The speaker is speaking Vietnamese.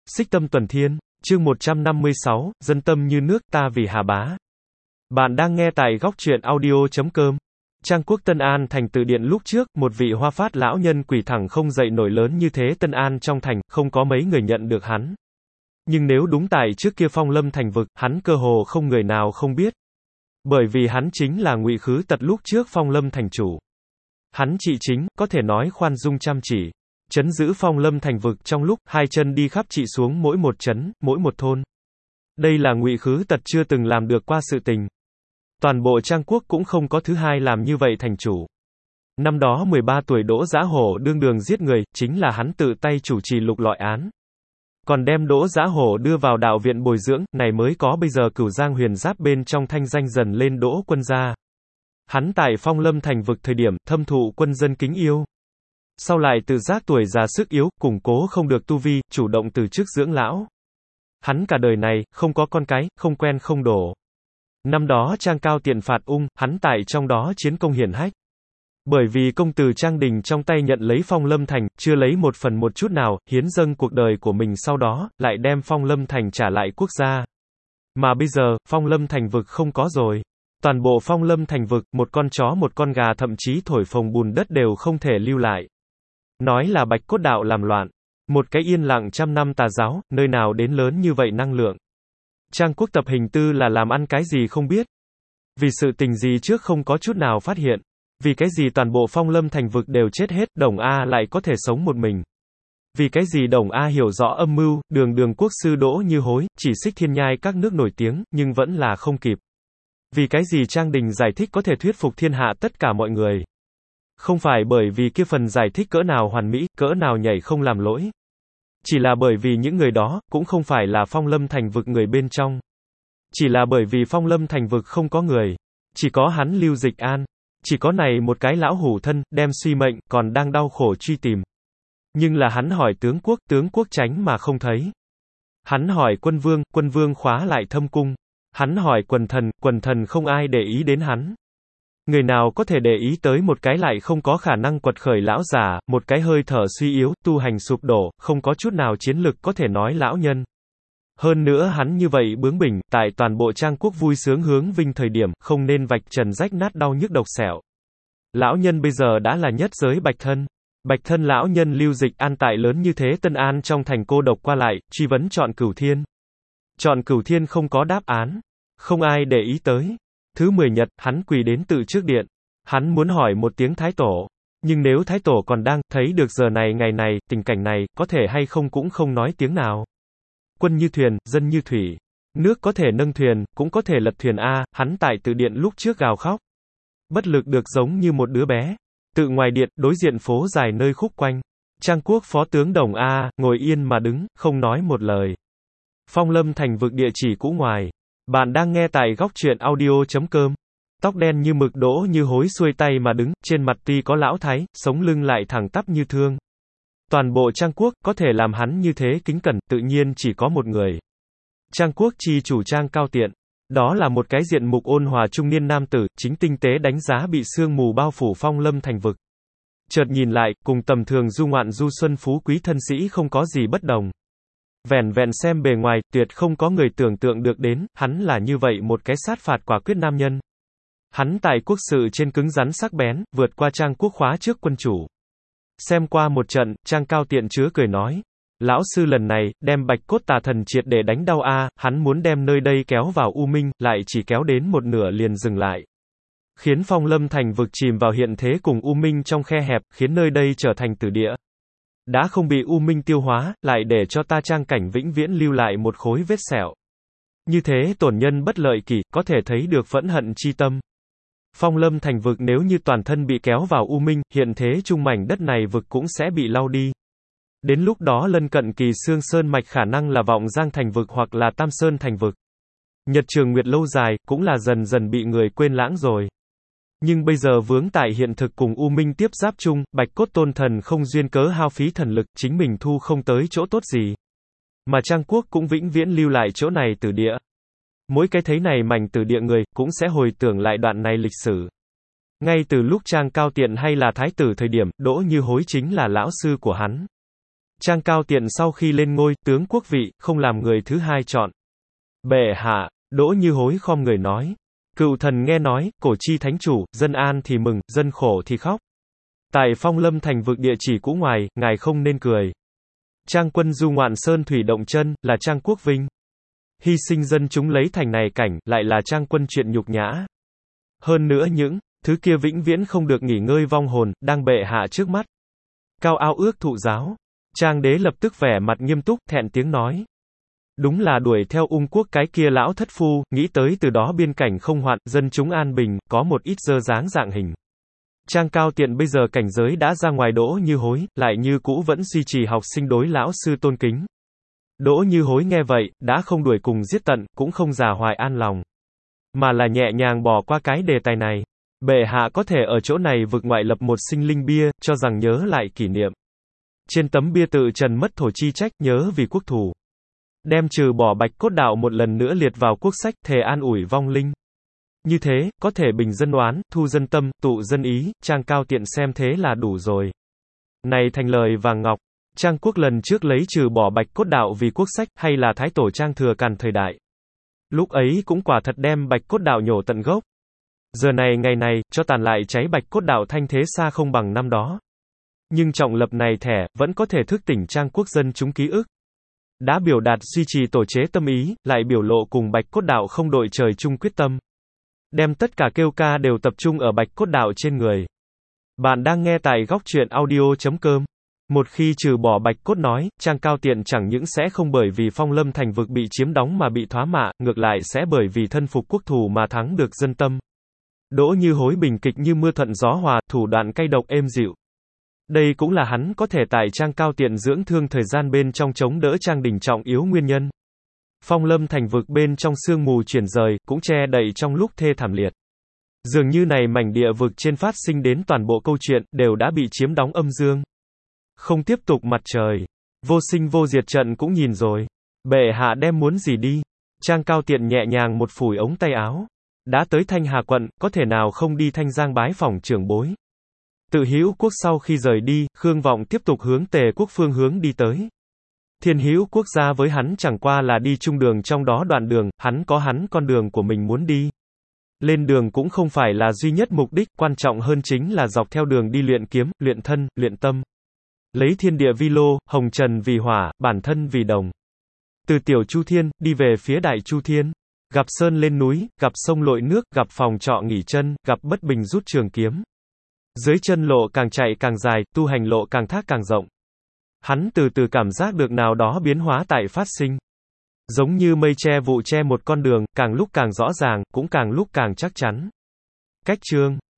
Xích Tâm Tuần Thiên, chương 156, dân tâm như nước ta vì Hà Bá. Bạn đang nghe tại góc truyện audio.com. Trang quốc Tân An thành từ điện lúc trước, một vị hoa phát lão nhân quỳ thẳng không dậy nổi lớn như thế Tân An trong thành, không có mấy người nhận được hắn. Nhưng nếu đúng tại trước kia Phong Lâm thành vực, hắn cơ hồ không người nào không biết. Bởi vì hắn chính là Ngụy Khứ Tật lúc trước Phong Lâm thành chủ. Hắn trị chính, có thể nói khoan dung chăm chỉ. Trấn giữ Phong Lâm thành vực trong lúc hai chân đi khắp trị xuống mỗi một trấn, mỗi một thôn. Đây là Ngụy Khứ Tật chưa từng làm được qua sự tình. Toàn bộ Trang quốc cũng không có thứ hai làm như vậy thành chủ. Năm đó 13 tuổi Đỗ Giá Hổ đương đường giết người, chính là hắn tự tay chủ trì lục lọi án. Còn đem Đỗ Giá Hổ đưa vào đạo viện bồi dưỡng, này mới có bây giờ Cửu Giang Huyền Giáp bên trong thanh danh dần lên Đỗ Quân gia. Hắn tại Phong Lâm thành vực thời điểm, thâm thụ quân dân kính yêu. Sau lại tự giác tuổi già sức yếu, củng cố không được tu vi, chủ động từ chức dưỡng lão. Hắn cả đời này, không có con cái, không quen không đổ. Năm đó Trang Cao Tiện phạt Ung, hắn tại trong đó chiến công hiển hách. Bởi vì công tử Trang Đình trong tay nhận lấy Phong Lâm thành, chưa lấy một phần một chút nào, hiến dâng cuộc đời của mình sau đó, lại đem Phong Lâm thành trả lại quốc gia. Mà bây giờ, Phong Lâm thành vực không có rồi. Toàn bộ Phong Lâm thành vực, một con chó một con gà thậm chí thổi phồng bùn đất đều không thể lưu lại. Nói là Bạch Cốt đạo làm loạn. Một cái yên lặng trăm năm tà giáo, nơi nào đến lớn như vậy năng lượng. Trang quốc tập hình tư là làm ăn cái gì không biết. Vì sự tình gì trước không có chút nào phát hiện. Vì cái gì toàn bộ Phong Lâm thành vực đều chết hết, Đồng A lại có thể sống một mình. Vì cái gì Đồng A hiểu rõ âm mưu, đường quốc sư Đỗ Như Hối, chỉ xích thiên nhai các nước nổi tiếng, nhưng vẫn là không kịp. Vì cái gì Trang Đình giải thích có thể thuyết phục thiên hạ tất cả mọi người. Không phải bởi vì kia phần giải thích cỡ nào hoàn mỹ, cỡ nào nhảy không làm lỗi. Chỉ là bởi vì những người đó, cũng không phải là Phong Lâm thành vực người bên trong. Chỉ là bởi vì Phong Lâm thành vực không có người. Chỉ có hắn Lưu Dịch An. Chỉ có này một cái lão hủ thân, đem suy mệnh, còn đang đau khổ truy tìm. Nhưng là hắn hỏi tướng quốc tránh mà không thấy. Hắn hỏi quân vương khóa lại thâm cung. Hắn hỏi quần thần không ai để ý đến hắn. Người nào có thể để ý tới một cái lại không có khả năng quật khởi lão già, một cái hơi thở suy yếu, tu hành sụp đổ, không có chút nào chiến lực có thể nói lão nhân. Hơn nữa hắn như vậy bướng bỉnh, tại toàn bộ Trang quốc vui sướng hướng vinh thời điểm, không nên vạch trần rách nát đau nhức độc sẹo. Lão nhân bây giờ đã là nhất giới Bạch thân lão nhân Lưu Dịch An tại lớn như thế Tân An trong thành cô độc qua lại, truy vấn chọn Cửu Thiên. Chọn Cửu Thiên không có đáp án. Không ai để ý tới. Thứ 10 nhật, hắn quỳ đến tự trước điện. Hắn muốn hỏi một tiếng Thái Tổ. Nhưng nếu Thái Tổ còn đang, thấy được giờ này ngày này, tình cảnh này, có thể hay không cũng không nói tiếng nào. Quân như thuyền, dân như thủy. Nước có thể nâng thuyền, cũng có thể lật thuyền A, hắn tại tự điện lúc trước gào khóc. Bất lực được giống như một đứa bé. Tự ngoài điện, đối diện phố dài nơi khúc quanh. Trang quốc phó tướng Đồng A, ngồi yên mà đứng, không nói một lời. Phong Lâm thành vực địa chỉ cũ ngoài. Bạn đang nghe tại góc truyện audio.com. Tóc đen như mực Đỗ Như Hối xuôi tay mà đứng, trên mặt tuy có lão thái, sống lưng lại thẳng tắp như thương. Toàn bộ Trang quốc, có thể làm hắn như thế kính cẩn, tự nhiên chỉ có một người. Trang quốc chi chủ Trang Cao Tiện. Đó là một cái diện mục ôn hòa trung niên nam tử, chính tinh tế đánh giá bị sương mù bao phủ Phong Lâm thành vực. Chợt nhìn lại, cùng tầm thường du ngoạn du xuân phú quý thân sĩ không có gì bất đồng. Vẻn vẹn xem bề ngoài, tuyệt không có người tưởng tượng được đến, hắn là như vậy một cái sát phạt quả quyết nam nhân. Hắn tại quốc sự trên cứng rắn sắc bén, vượt qua Trang quốc khóa trước quân chủ. Xem qua một trận, Trang Cao Tiện chứa cười nói. Lão sư lần này, đem Bạch Cốt tà thần triệt để đánh đau a, hắn muốn đem nơi đây kéo vào U Minh, lại chỉ kéo đến một nửa liền dừng lại. Khiến Phong Lâm thành vực chìm vào hiện thế cùng U Minh trong khe hẹp, khiến nơi đây trở thành tử địa. Đã không bị U Minh tiêu hóa, lại để cho ta Trang cảnh vĩnh viễn lưu lại một khối vết sẹo. Như thế tổn nhân bất lợi kỷ, có thể thấy được phẫn hận chi tâm. Phong Lâm thành vực nếu như toàn thân bị kéo vào U Minh, hiện thế chung mảnh đất này vực cũng sẽ bị lau đi. Đến lúc đó lân cận Kỳ Xương Sơn mạch khả năng là Vọng Giang thành vực hoặc là Tam Sơn thành vực. Nhật Trường Nguyệt lâu dài, cũng là dần dần bị người quên lãng rồi. Nhưng bây giờ vướng tại hiện thực cùng U Minh tiếp giáp chung, Bạch Cốt tôn thần không duyên cớ hao phí thần lực, chính mình thu không tới chỗ tốt gì. Mà Trang quốc cũng vĩnh viễn lưu lại chỗ này tử địa. Mỗi cái thấy này mảnh tử địa người, cũng sẽ hồi tưởng lại đoạn này lịch sử. Ngay từ lúc Trang Cao Tiện hay là thái tử thời điểm, Đỗ Như Hối chính là lão sư của hắn. Trang Cao Tiện sau khi lên ngôi, tướng quốc vị, không làm người thứ hai chọn. Bệ hạ, Đỗ Như Hối khom người nói. Cựu thần nghe nói, cổ chi thánh chủ, dân an thì mừng, dân khổ thì khóc. Tại Phong Lâm thành vực địa chỉ cũ ngoài, ngài không nên cười. Trang quân du ngoạn sơn thủy động chân, là Trang quốc vinh. Hy sinh dân chúng lấy thành này cảnh, lại là Trang quân chuyện nhục nhã. Hơn nữa những thứ kia vĩnh viễn không được nghỉ ngơi vong hồn, đang bệ hạ trước mắt. Cao ao ước thụ giáo. Trang đế lập tức vẻ mặt nghiêm túc, thẹn tiếng nói. Đúng là đuổi theo Ung quốc cái kia lão thất phu, nghĩ tới từ đó biên cảnh không hoạn, dân chúng an bình, có một ít dơ dáng dạng hình. Trang Cao Tiện bây giờ cảnh giới đã ra ngoài Đỗ Như Hối, lại như cũ vẫn duy trì học sinh đối lão sư tôn kính. Đỗ Như Hối nghe vậy, đã không đuổi cùng giết tận, cũng không già hoài an lòng. Mà là nhẹ nhàng bỏ qua cái đề tài này. Bệ hạ có thể ở chỗ này vực ngoại lập một sinh linh bia, cho rằng nhớ lại kỷ niệm. Trên tấm bia tự trần mất thổ chi trách, nhớ vì quốc thù. Đem trừ bỏ Bạch Cốt Đạo một lần nữa liệt vào quốc sách, thề an ủi vong linh. Như thế, có thể bình dân oán, thu dân tâm, tụ dân ý, Trang Cao Tiện xem thế là đủ rồi. Này thành lời vàng ngọc, Trang quốc lần trước lấy trừ bỏ Bạch Cốt Đạo vì quốc sách, hay là Thái Tổ Trang Thừa Càn thời đại. Lúc ấy cũng quả thật đem Bạch Cốt Đạo nhổ tận gốc. Giờ này ngày này, cho tàn lại cháy Bạch Cốt Đạo thanh thế xa không bằng năm đó. Nhưng trọng lập này thẻ, vẫn có thể thức tỉnh Trang quốc dân chúng ký ức. Đã biểu đạt duy trì tổ chế tâm ý, lại biểu lộ cùng Bạch Cốt Đạo không đội trời chung quyết tâm. Đem tất cả kêu ca đều tập trung ở Bạch Cốt Đạo trên người. Bạn đang nghe tại góc truyện audio.com. Một khi trừ bỏ Bạch Cốt nói, Trang Cao Tiện chẳng những sẽ không bởi vì Phong Lâm thành vực bị chiếm đóng mà bị thoá mạ, ngược lại sẽ bởi vì thân phục quốc thù mà thắng được dân tâm. Đỗ Như Hối bình kịch như mưa thuận gió hòa, thủ đoạn cay độc êm dịu. Đây cũng là hắn có thể tại Trang Cao Tiện dưỡng thương thời gian bên trong chống đỡ Trang Đình trọng yếu nguyên nhân. Phong Lâm thành vực bên trong sương mù chuyển rời, cũng che đậy trong lúc thê thảm liệt. Dường như này mảnh địa vực trên phát sinh đến toàn bộ câu chuyện, đều đã bị chiếm đóng âm dương. Không tiếp tục mặt trời. Vô sinh vô diệt trận cũng nhìn rồi. Bệ hạ đem muốn gì đi. Trang Cao Tiện nhẹ nhàng một phủi ống tay áo. Đã tới Thanh Hà quận, có thể nào không đi Thanh Giang bái phỏng trưởng bối. Tự Hữu quốc sau khi rời đi, Khương Vọng tiếp tục hướng Tề quốc phương hướng đi tới. Thiên Hữu quốc gia với hắn chẳng qua là đi chung đường trong đó đoạn đường, hắn có hắn con đường của mình muốn đi. Lên đường cũng không phải là duy nhất mục đích, quan trọng hơn chính là dọc theo đường đi luyện kiếm, luyện thân, luyện tâm. Lấy thiên địa vi lô, hồng trần vì hỏa, bản thân vì đồng. Từ Tiểu Chu Thiên, đi về phía Đại Chu Thiên. Gặp sơn lên núi, gặp sông lội nước, gặp phòng trọ nghỉ chân, gặp bất bình rút trường kiếm. Dưới chân lộ càng chạy càng dài, tu hành lộ càng thác càng rộng. Hắn từ từ cảm giác được nào đó biến hóa tại phát sinh. Giống như mây che vụ che một con đường, càng lúc càng rõ ràng, cũng càng lúc càng chắc chắn. Cách chương